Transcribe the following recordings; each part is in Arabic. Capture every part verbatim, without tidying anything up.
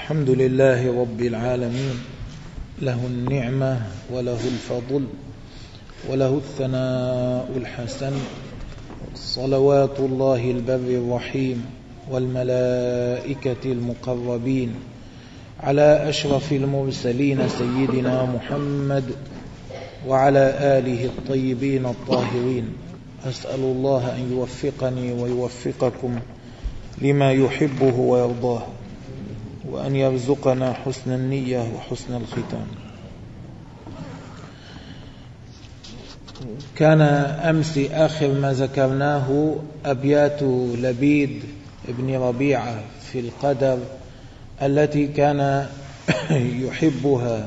الحمد لله رب العالمين، له النعمة وله الفضل وله الثناء الحسن، صلوات الله البر الرحيم والملائكة المقربين على أشرف المرسلين سيدنا محمد وعلى آله الطيبين الطاهرين. أسأل الله أن يوفقني ويوفقكم لما يحبه ويرضاه، وأن يرزقنا حسن النية وحسن الختام. كان أمس آخر ما ذكرناه أبيات لبيد بن ربيعة في القدر التي كان يحبها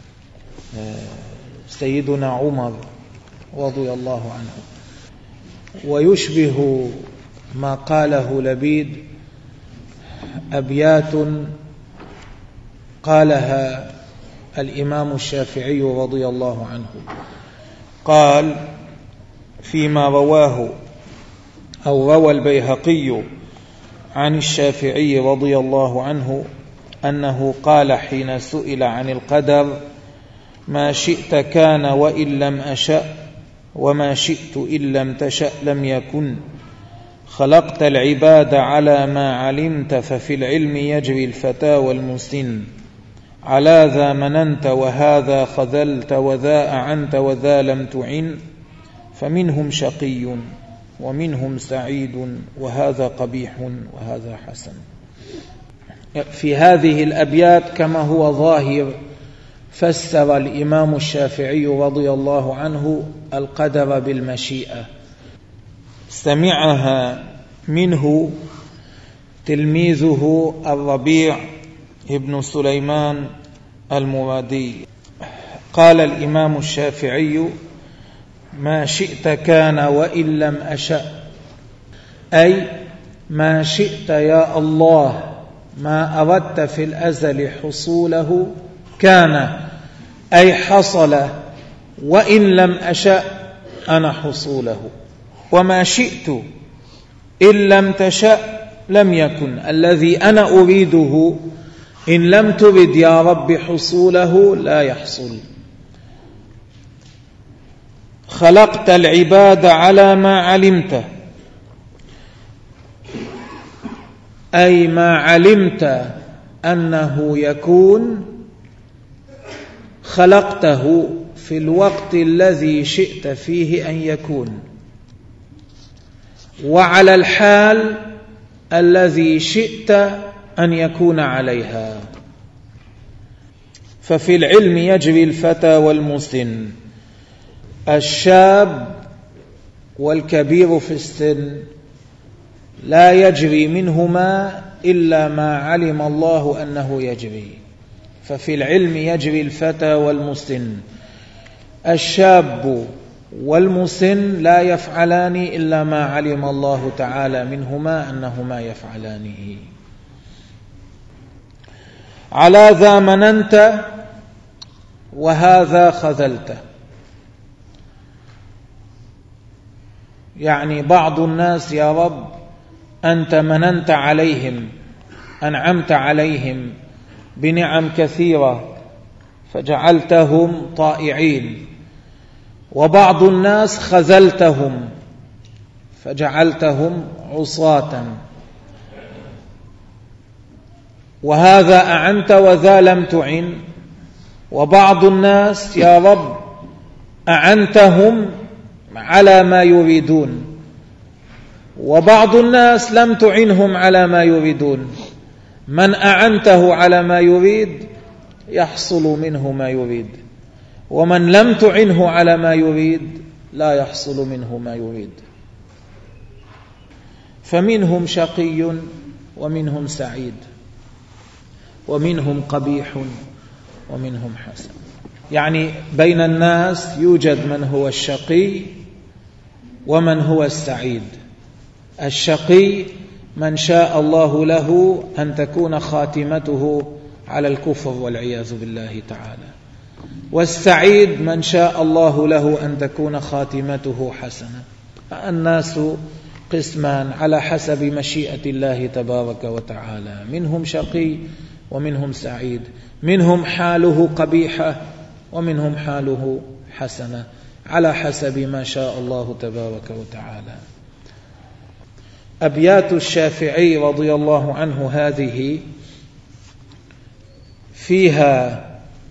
سيدنا عمر رضي الله عنه، ويشبه ما قاله لبيد أبيات قالها الإمام الشافعي رضي الله عنه. قال فيما رواه أو روى البيهقي عن الشافعي رضي الله عنه أنه قال حين سئل عن القدر: ما شئت كان وإن لم أشأ، وما شئت إن لم تشأ لم يكن. خلقت العباد على ما علمت، ففي العلم يجري الفتى والمسن. على ذا مننت وهذا خذلت، وذا أعنت وذا لم تعن. فمنهم شقي ومنهم سعيد، وهذا قبيح وهذا حسن. في هذه الأبيات كما هو ظاهر فسر الإمام الشافعي رضي الله عنه القدر بالمشيئة. سمعها منه تلميذه الربيع ابن سليمان المرادي. قال الإمام الشافعي: ما شئت كان وإن لم أشأ، أي ما شئت يا الله، ما أردت في الأزل حصوله كان، أي حصل، وإن لم أشأ أنا حصوله. وما شئت إن لم تشأ لم يكن، الذي أنا أريده إن لم ترد يا رب حصوله لا يحصل. خلقت العباد على ما علمت، أي ما علمت أنه يكون خلقته في الوقت الذي شئت فيه أن يكون، وعلى الحال الذي شئت أن يكون عليها. ففي العلم يجري الفتى والمسن، الشاب والكبير في السن لا يجري منهما إلا ما علم الله أنه يجري. ففي العلم يجري الفتى والمسن، الشاب والمسن لا يفعلان إلا ما علم الله تعالى منهما أنهما يفعلانه. على ذا مننت وهذا خذلت، يعني بعض الناس يا رب أنت مننت عليهم، أنعمت عليهم بنعم كثيرة فجعلتهم طائعين، وبعض الناس خذلتهم فجعلتهم عصاة. وهذا أعنت وذا لم تعن. وبعض الناس يا رب أعنتهم على ما يريدون، وبعض الناس لم تعنهم على ما يريدون. من أعنته على ما يريد يحصل منه ما يريد، ومن لم تعنه على ما يريد لا يحصل منه ما يريد. فمنهم شقي ومنهم سعيد، ومنهم قبيح ومنهم حسن. يعني بين الناس يوجد من هو الشقي ومن هو السعيد. الشقي من شاء الله له أن تكون خاتمته على الكفر والعياذ بالله تعالى، والسعيد من شاء الله له أن تكون خاتمته حسنة. الناس قسمان على حسب مشيئة الله تبارك وتعالى، منهم شقي ومنهم سعيد، منهم حاله قبيحة ومنهم حاله حسنة، على حسب ما شاء الله تبارك وتعالى. أبيات الشافعي رضي الله عنه هذه فيها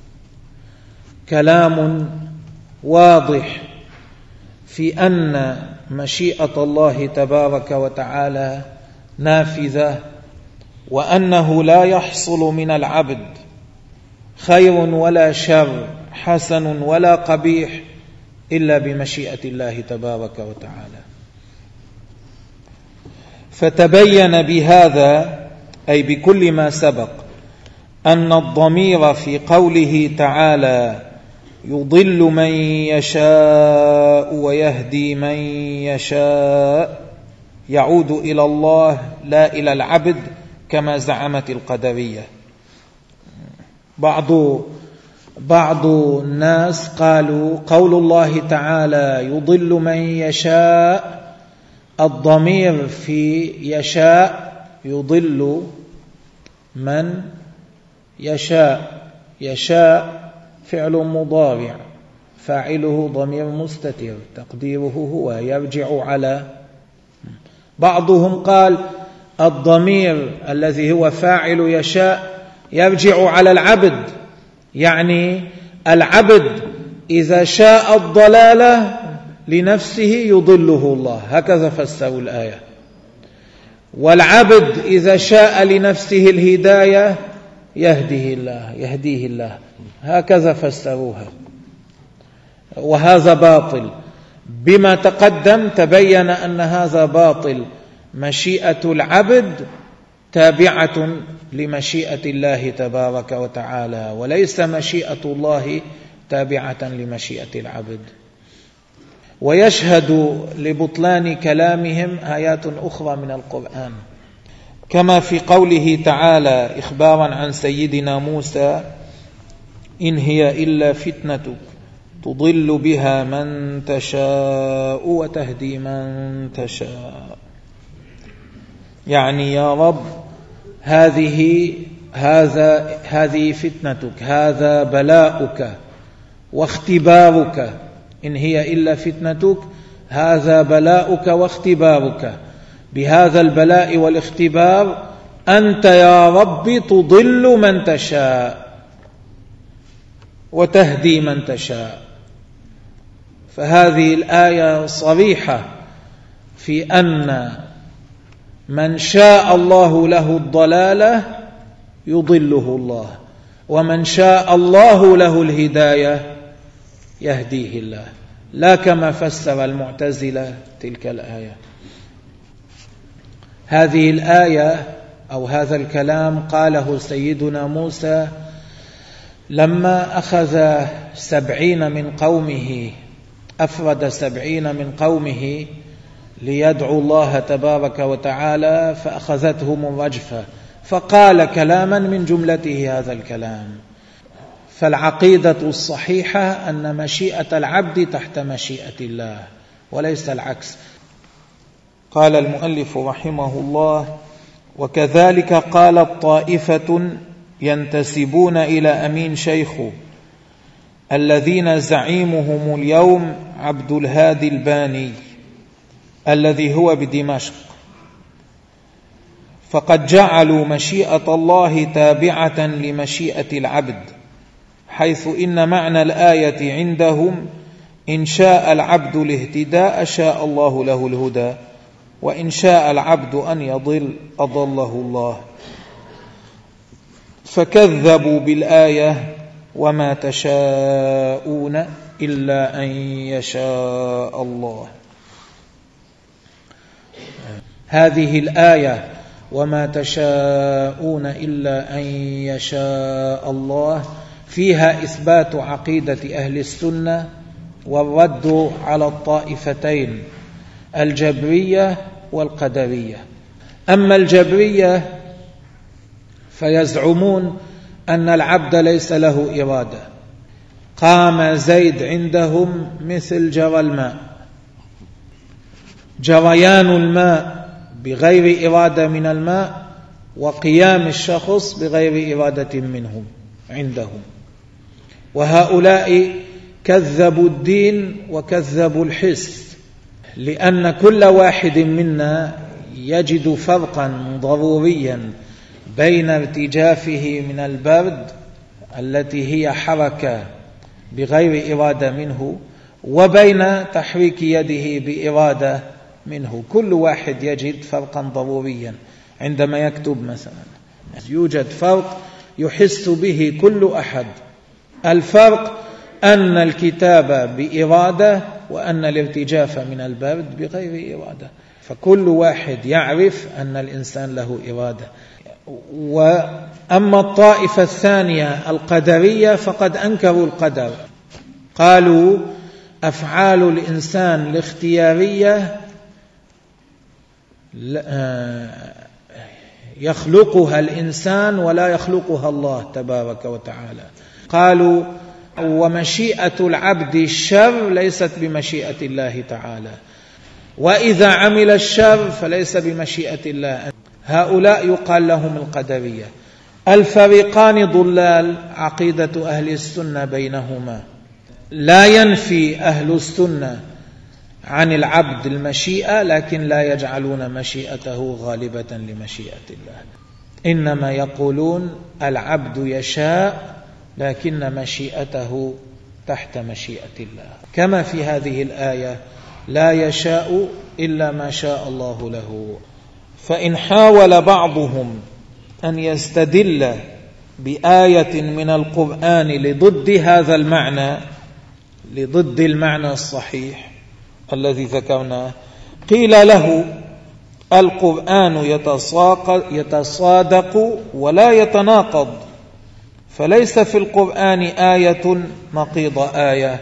كلام واضح في أن مشيئة الله تبارك وتعالى نافذة، وأنه لا يحصل من العبد خير ولا شر، حسن ولا قبيح، إلا بمشيئة الله تبارك وتعالى. فتبين بهذا، أي بكل ما سبق، أن الضمير في قوله تعالى يضل من يشاء ويهدي من يشاء يعود إلى الله لا إلى العبد كما زعمت القدرية. بعض بعض الناس قالوا قول الله تعالى يضل من يشاء، الضمير في يشاء يضل من يشاء، يشاء فعل مضارع فاعله ضمير مستتر تقديره هو يرجع على. بعضهم قال الضمير الذي هو فاعل يشاء يرجع على العبد، يعني العبد إذا شاء الضلالة لنفسه يضله الله، هكذا فسروا الآية. والعبد إذا شاء لنفسه الهداية يهديه الله يهديه الله هكذا فسروها، وهذا باطل. بما تقدم تبين أن هذا باطل. مشيئة العبد تابعة لمشيئة الله تبارك وتعالى، وليس مشيئة الله تابعة لمشيئة العبد. ويشهد لبطلان كلامهم آيات أخرى من القرآن، كما في قوله تعالى إخبارا عن سيدنا موسى إن هي إلا فتنتك تضل بها من تشاء وتهدي من تشاء، يعني يا رب هذه هذا هذه فتنتك، هذا بلاؤك واختبارك. إن هي إلا فتنتك، هذا بلاؤك واختبارك. بهذا البلاء والاختبار أنت يا رب تضل من تشاء وتهدي من تشاء. فهذه الآية صريحة في أن من شاء الله له الضلالة يضله الله، ومن شاء الله له الهداية يهديه الله، لا كما فسر المعتزلة تلك الآية. هذه الآية أو هذا الكلام قاله سيدنا موسى لما أخذ سبعين من قومه، أفرد سبعين من قومه ليدعو الله تبارك وتعالى، فأخذتهم الرجفة، فقال كلاما من جملته هذا الكلام. فالعقيدة الصحيحة أن مشيئة العبد تحت مشيئة الله وليس العكس. قال المؤلف رحمه الله: وكذلك قالت طائفة ينتسبون إلى أمين شيخ الذين زعيمهم اليوم عبد الهادي الباني الذي هو بدمشق، فقد جعلوا مشيئة الله تابعة لمشيئة العبد، حيث إن معنى الآية عندهم إن شاء العبد الاهتداء شاء الله له الهدى، وإن شاء العبد أن يضل أضله الله. فكذبوا بالآية وما تشاءون إلا أن يشاء الله. هذه الآية وما تشاءون إلا أن يشاء الله فيها إثبات عقيدة أهل السنة والرد على الطائفتين الجبرية والقدرية. أما الجبرية فيزعمون أن العبد ليس له إرادة. قام زيد عندهم مثل جرى الماء، جريان الماء بغير إرادة من الماء وقيام الشخص بغير إرادة منهم عندهم. وهؤلاء كذبوا الدين وكذبوا الحس، لأن كل واحد منا يجد فرقا ضروريا بين ارتجافه من البرد التي هي حركة بغير إرادة منه وبين تحريك يده بإرادة منه. كل واحد يجد فرقا ضروريا عندما يكتب مثلا، يوجد فرق يحس به كل أحد. الفرق أن الكتابة بإرادة وأن الارتجاف من البرد بغير إرادة، فكل واحد يعرف أن الإنسان له إرادة. وأما الطائفة الثانية القدرية فقد أنكروا القدر، قالوا أفعال الإنسان الاختيارية يخلقها الإنسان ولا يخلقها الله تبارك وتعالى. قالوا ومشيئة العبد الشر ليست بمشيئة الله تعالى، وإذا عمل الشر فليس بمشيئة الله. هؤلاء يقال لهم القدرية. الفريقان ضلال. عقيدة أهل السنة بينهما، لا ينفي أهل السنة عن العبد المشيئة، لكن لا يجعلون مشيئته غالبة لمشيئة الله، إنما يقولون العبد يشاء لكن مشيئته تحت مشيئة الله، كما في هذه الآية لا يشاء إلا ما شاء الله له. فإن حاول بعضهم أن يستدل بآية من القرآن لضد هذا المعنى، لضد المعنى الصحيح الذي ذكرناه، قيل له القرآن يتصادق ولا يتناقض، فليس في القرآن آية نقيض آية.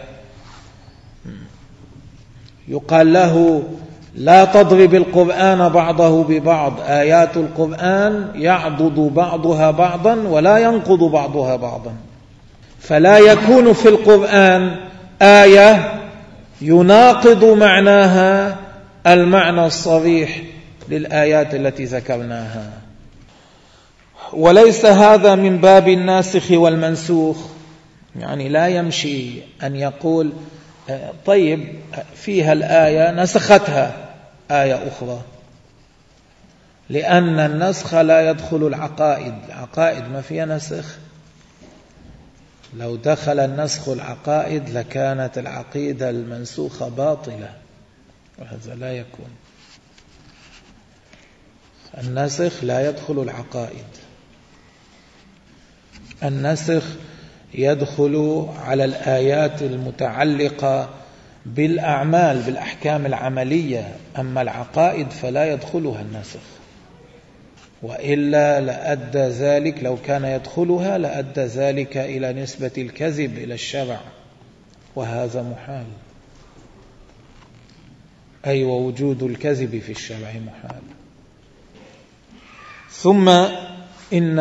يقال له لا تضرب القرآن بعضه ببعض، آيات القرآن يعضد بعضها بعضا ولا ينقض بعضها بعضا، فلا يكون في القرآن آية يناقض معناها المعنى الصريح للآيات التي ذكرناها. وليس هذا من باب الناسخ والمنسوخ، يعني لا يمشي أن يقول طيب فيها الآية نسختها آية أخرى، لأن النسخ لا يدخل العقائد. العقائد ما فيها نسخ، لو دخل النسخ العقائد لكانت العقيدة المنسوخة باطلة، وهذا لا يكون. النسخ لا يدخل العقائد، النسخ يدخل على الآيات المتعلقة بالأعمال بالأحكام العملية، أما العقائد فلا يدخلها النسخ، وإلا لأدى ذلك، لو كان يدخلها لأدى ذلك إلى نسبة الكذب إلى الشرع، وهذا محال، أي ووجود الكذب في الشرع محال. ثم إن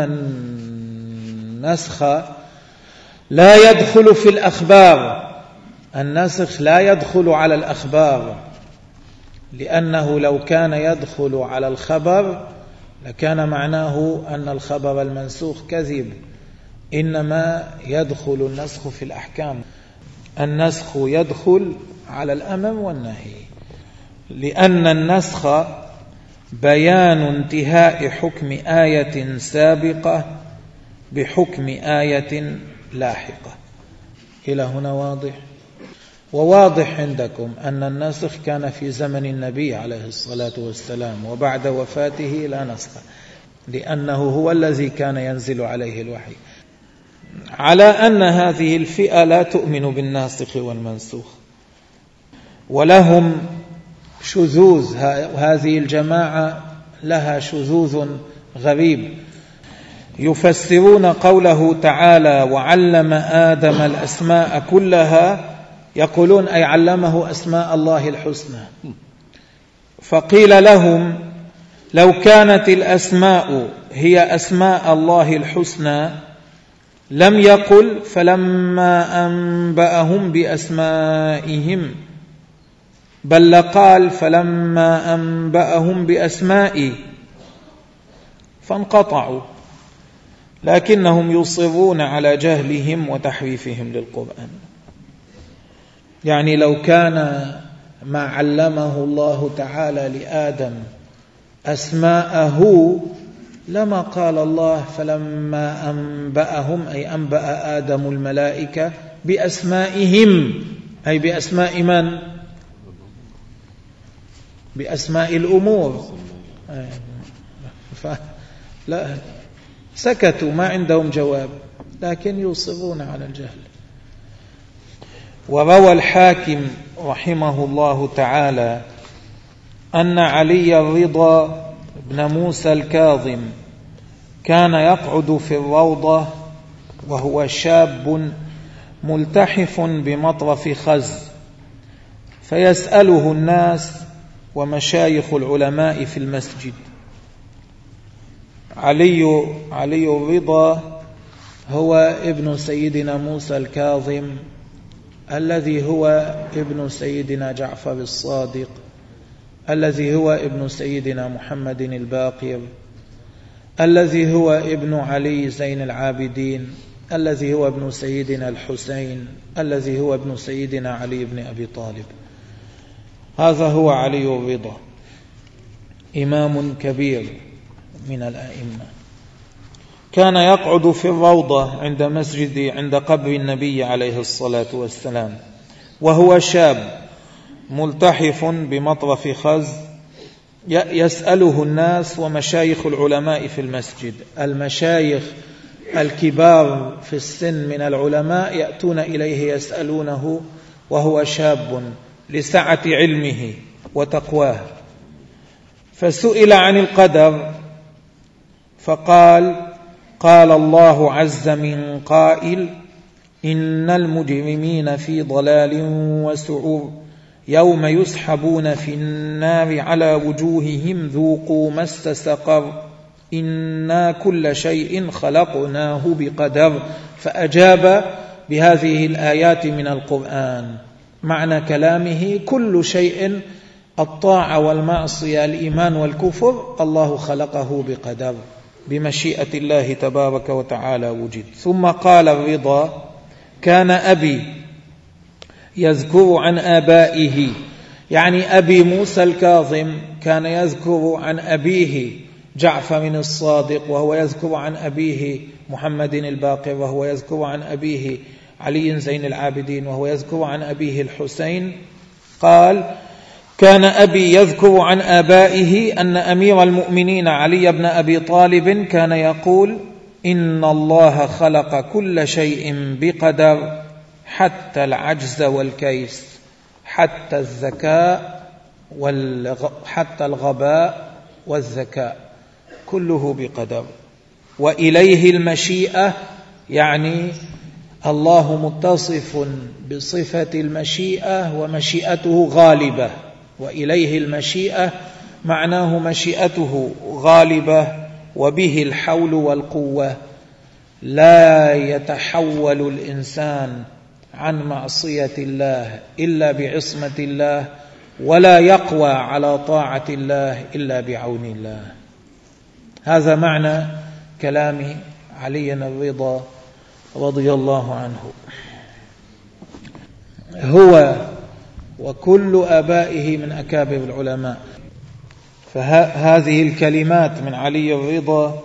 النسخ لا يدخل في الأخبار، النسخ لا يدخل على الأخبار، لأنه لو كان يدخل على الخبر لكان معناه أن الخبر المنسوخ كذب، إنما يدخل النسخ في الأحكام. النسخ يدخل على الأمر والنهي، لأن النسخ بيان انتهاء حكم آية سابقة بحكم آية لاحقة. إلى هنا واضح؟ وواضح عندكم أن النسخ كان في زمن النبي عليه الصلاة والسلام، وبعد وفاته لا نسخ، لأنه هو الذي كان ينزل عليه الوحي. على أن هذه الفئة لا تؤمن بالناسخ والمنسوخ، ولهم شذوذ، هذه الجماعة لها شذوذ غريب. يفسرون قوله تعالى وعلم آدم الأسماء كلها، يقولون أي علمه أسماء الله الحسنى. فقيل لهم لو كانت الأسماء هي أسماء الله الحسنى لم يقل فلما أنبأهم بأسمائهم، بل لقال فلما أنبأهم بأسمائي. فانقطعوا، لكنهم يصرون على جهلهم وتحريفهم للقرآن. يعني لو كان ما علمه الله تعالى لآدم أسماءه لما قال الله فلما أنبأهم، أي أنبأ آدم الملائكة بأسمائهم، أي بأسماء من؟ بأسماء الأمور. لا، سكتوا، ما عندهم جواب، لكن يصرون على الجهل. وروى الحاكم رحمه الله تعالى أن علي الرضا بن موسى الكاظم كان يقعد في الروضة وهو شاب ملتحف بمطرف خز، فيسأله الناس ومشايخ العلماء في المسجد. علي علي الرضا هو ابن سيدنا موسى الكاظم الذي هو ابن سيدنا جعفر الصادق الذي هو ابن سيدنا محمد الباقر الذي هو ابن علي زين العابدين الذي هو ابن سيدنا الحسين الذي هو ابن سيدنا علي بن أبي طالب. هذا هو علي الرضا، إمام كبير من الأئمة. كان يقعد في الروضة عند مسجد عند قبر النبي عليه الصلاة والسلام وهو شاب ملتحف بمطرف خز، يسأله الناس ومشايخ العلماء في المسجد. المشايخ الكبار في السن من العلماء يأتون إليه يسألونه وهو شاب لسعة علمه وتقواه. فسئل عن القدر فقال: قال الله عز من قائل: إن المجرمين في ضلال وسعور يوم يسحبون في النار على وجوههم ذوقوا مس سقر إنا كل شيء خلقناه بقدر. فأجاب بهذه الآيات من القرآن. معنى كلامه: كل شيء، الطاعة والمعصية، الإيمان والكفر، الله خلقه بقدر، بمشيئة الله تبارك وتعالى وجد. ثم قال الرضا: كان أبي يذكر عن آبائه، يعني أبي موسى الكاظم كان يذكر عن أبيه جعفر الصادق، وهو يذكر عن أبيه محمد الباقر، وهو يذكر عن أبيه علي زين العابدين، وهو يذكر عن أبيه الحسين. قال: كان أبي يذكر عن آبائه أن أمير المؤمنين علي بن أبي طالب كان يقول: إن الله خلق كل شيء بقدر حتى العجز والكيس، حتى الذكاء والغ... حتى الغباء والذكاء، كله بقدر. وإليه المشيئة، يعني الله متصف بصفة المشيئة ومشيئته غالبة. وإليه المشيئة معناه مشيئته غالبة وبه الحول والقوة. لا يتحول الإنسان عن معصية الله إلا بعصمة الله، ولا يقوى على طاعة الله إلا بعون الله. هذا معنى كلام علي الرضا رضي الله عنه. هو وكل آبائه من أكابر العلماء. فهذه الكلمات من علي الرضا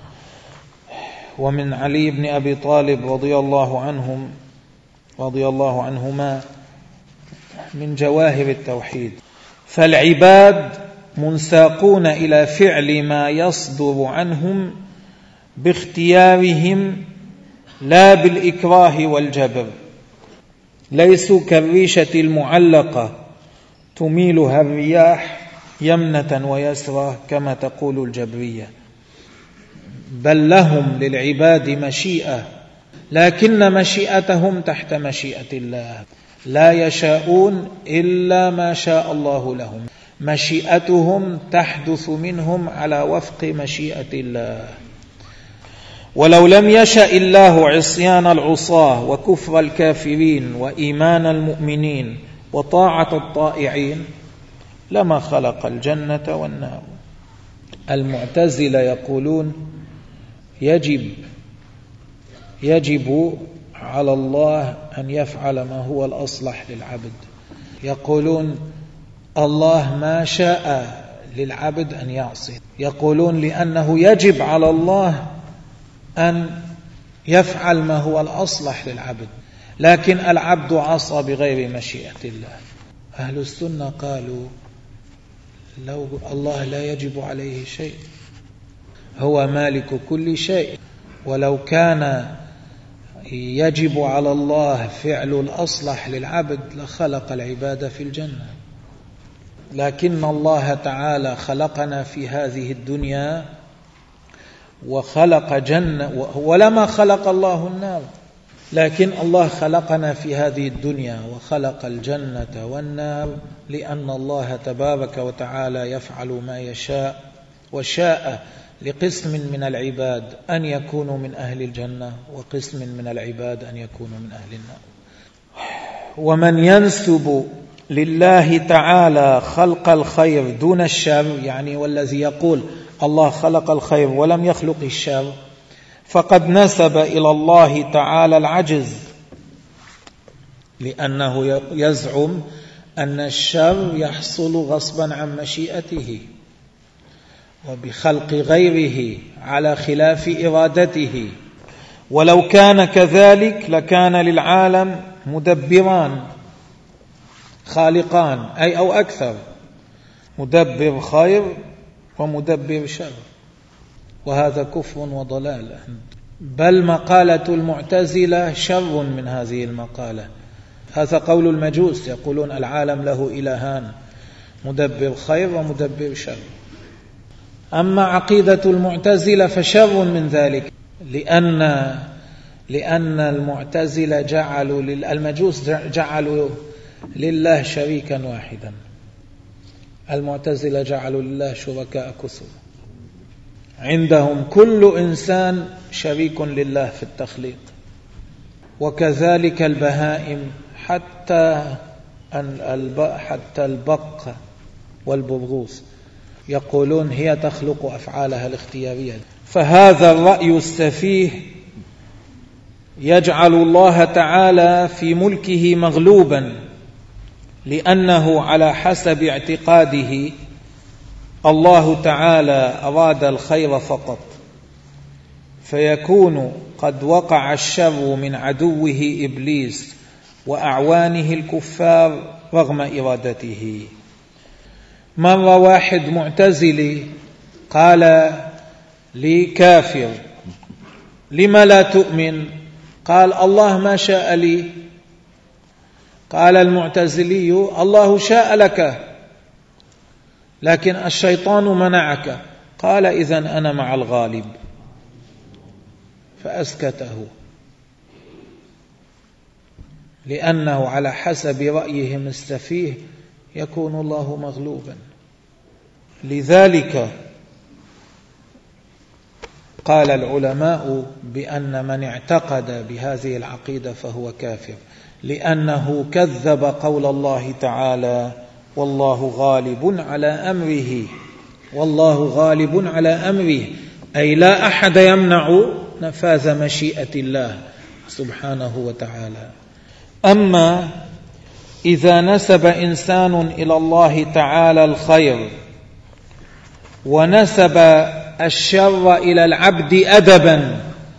ومن علي بن أبي طالب رضي الله عنهم رضي الله عنهما من جواهر التوحيد. فالعباد منساقون إلى فعل ما يصدر عنهم باختيارهم لا بالإكراه والجبر. ليسوا كالريشة المعلقة تميلها الرياح يمنة ويسرى كما تقول الجبرية، بل لهم للعباد مشيئة، لكن مشيئتهم تحت مشيئة الله. لا يشاءون إلا ما شاء الله لهم، مشيئتهم تحدث منهم على وفق مشيئة الله. ولو لم يشأ الله عصيان العصاة وكفر الكافرين وإيمان المؤمنين وطاعة الطائعين لما خلق الجنة والنار. المعتزلة يقولون يجب يجب على الله أن يفعل ما هو الأصلح للعبد. يقولون الله ما شاء للعبد أن يعصي. يقولون لأنه يجب على الله أن يفعل ما هو الأصلح للعبد، لكن العبد عصى بغير مشيئة الله. أهل السنة قالوا لو الله لا يجب عليه شيء، هو مالك كل شيء، ولو كان يجب على الله فعل الأصلح للعبد لخلق العباد في الجنة، لكن الله تعالى خلقنا في هذه الدنيا وخلق جنة، ولما خلق الله النار، لكن الله خلقنا في هذه الدنيا وخلق الجنة والنار لأن الله تبارك وتعالى يفعل ما يشاء، وشاء لقسم من العباد أن يكونوا من أهل الجنة وقسم من العباد أن يكونوا من أهل النار. ومن ينسب لله تعالى خلق الخير دون الشر، يعني والذي يقول الله خلق الخير ولم يخلق الشر، فقد نسب إلى الله تعالى العجز، لأنه يزعم أن الشر يحصل غصبا عن مشيئته وبخلق غيره على خلاف إرادته، ولو كان كذلك لكان للعالم مدبران خالقان، أي أو أكثر، مدبر خير ومدبر شر، وهذا كفر وضلال. بل مقالة المعتزلة شر من هذه المقالة. هذا قول المجوس، يقولون العالم له إلهان، مدبر خير ومدبر شر. أما عقيدة المعتزلة فشر من ذلك، لأن لأن المعتزلة جعلوا المجوس جعلوا لله شريكا واحدا. المعتزلة جعلوا لله شركاء كثر، عندهم كل إنسان شريك لله في التخليق، وكذلك البهائم حتى حتى البق والبرغوث يقولون هي تخلق أفعالها الاختيارية. فهذا الرأي السفيه يجعل الله تعالى في ملكه مغلوبا، لأنه على حسب اعتقاده الله تعالى أراد الخير فقط، فيكون قد وقع الشر من عدوه إبليس وأعوانه الكفار رغم إرادته. مرة واحد معتزلي قال لي كافر لما لا تؤمن؟ قال الله ما شاء لي. قال المعتزلي الله شاء لك لكن الشيطان منعك. قال إذن أنا مع الغالب، فأسكته، لأنه على حسب رأيهم السفيه يكون الله مغلوبا. لذلك قال العلماء بأن من اعتقد بهذه العقيدة فهو كافر، لأنه كذب قول الله تعالى والله غالب على أمره. والله غالب على أمره أي لا أحد يمنع نفاذ مشيئة الله سبحانه وتعالى. أما إذا نسب إنسان إلى الله تعالى الخير ونسب الشر إلى العبد أدبا،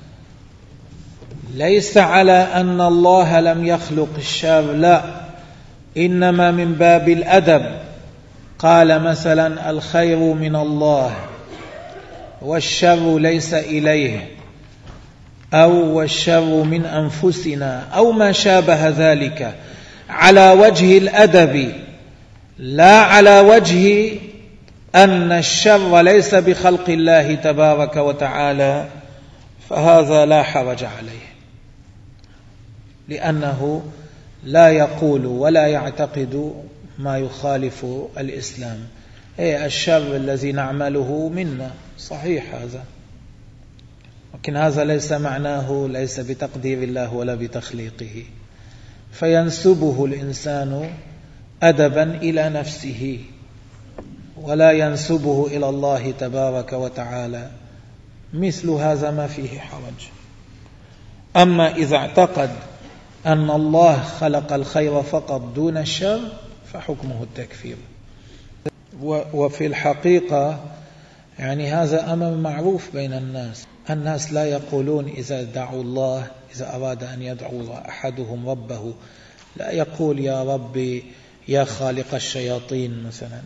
ليس على أن الله لم يخلق الشر، لا، إنما من باب الأدب. قال مثلا الخير من الله والشر ليس إليه، أو والشر من أنفسنا، أو ما شابه ذلك، على وجه الأدب، لا على وجه أن الشر ليس بخلق الله تبارك وتعالى، فهذا لا حرج عليه، لأنه لا يقول ولا يعتقد ما يخالف الإسلام. أي الشر الذي نعمله منا صحيح هذا، لكن هذا ليس معناه ليس بتقدير الله ولا بتخليقه، فينسبه الإنسان أدبا إلى نفسه ولا ينسبه إلى الله تبارك وتعالى، مثل هذا ما فيه حرج. أما إذا اعتقد أن الله خلق الخير فقط دون الشر فحكمه التكفير. وفي الحقيقة يعني هذا أمر معروف بين الناس. الناس لا يقولون إذا دعوا الله، إذا أراد أن يدعو أحدهم ربه لا يقول يا ربي يا خالق الشياطين مثلا،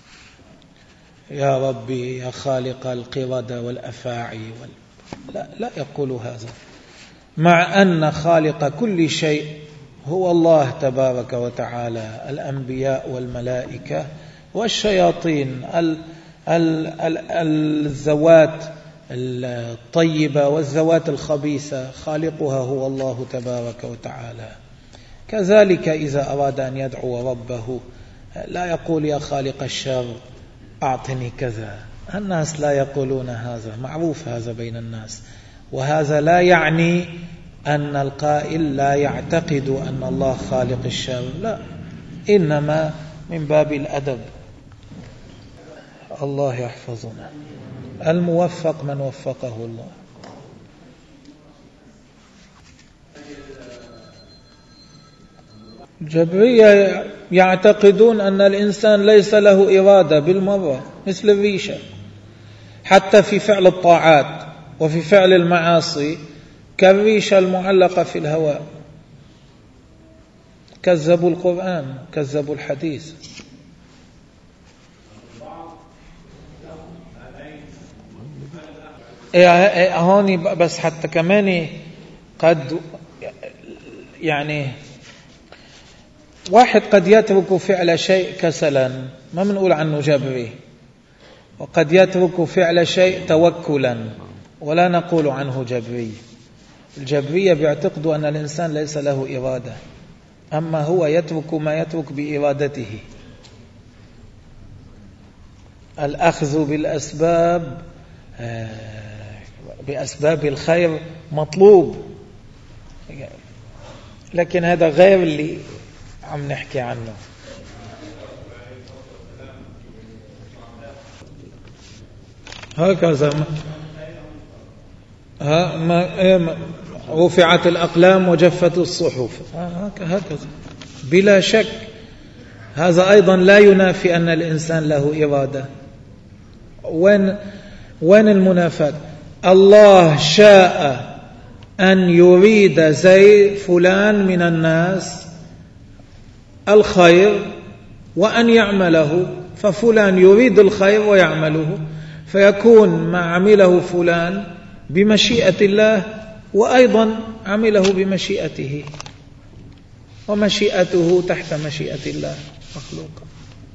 يا ربي يا خالق القردة والأفاعي وال... لا, لا يقول هذا، مع أن خالق كل شيء هو الله تبارك وتعالى، الأنبياء والملائكة والشياطين، ال ال ال الذوات الطيبة والذوات الخبيثة خالقها هو الله تبارك وتعالى. كذلك إذا أراد أن يدعو ربه لا يقول يا خالق الشر أعطني كذا. الناس لا يقولون هذا، معروف هذا بين الناس. وهذا لا يعني أن القائل لا يعتقد أن الله خالق الشر، لا، إنما من باب الأدب. الله يحفظنا. الموفق من وفقه الله. الجبرية يعتقدون أن الإنسان ليس له إرادة بالمرة، مثل الريشة، حتى في فعل الطاعات وفي فعل المعاصي كالريشة المعلقة في الهواء. كذبوا القرآن، كذبوا الحديث. هوني بس حتى كمان قد يعني واحد قد يترك فعل شيء كسلا، ما بنقول عنه جبري، وقد يترك فعل شيء توكلا، ولا نقول عنه جبري. الجبرية بيعتقدوا أن الإنسان ليس له إرادة، أما هو يترك ما يترك بإرادته. الأخذ بالأسباب بأسباب الخير مطلوب، لكن هذا غير اللي عم نحكي عنه. هكذا ها ما رفعت الأقلام وجفت الصحف، هكذا بلا شك. هذا أيضا لا ينافي أن الإنسان له إرادة. وين وين المنافاة؟ الله شاء أن يريد زي فلان من الناس الخير وأن يعمله، ففلان يريد الخير ويعمله، فيكون ما عمله فلان بمشيئة الله، وأيضا عمله بمشيئته، ومشيئته تحت مشيئة الله مخلوقة.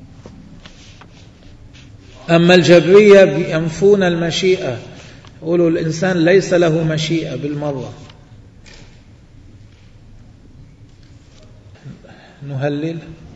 أما الجبرية بينفون المشيئة، يقولوا الإنسان ليس له مشيئة بالمرة. نهلل